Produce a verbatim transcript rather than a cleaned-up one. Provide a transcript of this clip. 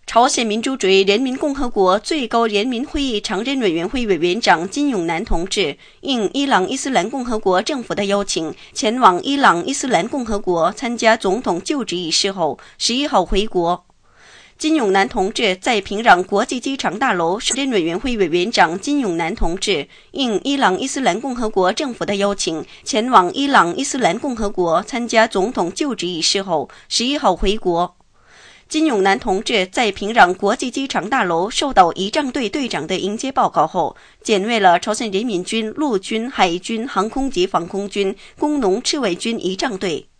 朝鲜民主主义人民共和国最高人民会议常任委员会委员长金永南同志应伊朗伊斯兰共和国政府的邀请，前往伊朗伊斯兰共和国参加总统就职仪式后，十一号回国。金永南同志在平壤国际机场大楼常任委员会委员长金永南同志应伊朗伊斯兰共和国政府的邀请，前往伊朗伊斯兰共和国参加总统就职仪式后，十一号回国。金永南同志在平壤国际机场大楼受到仪仗队队长的迎接报告后，检阅了朝鲜人民军陆军、海军、航空及防空军、工农赤卫军仪仗队。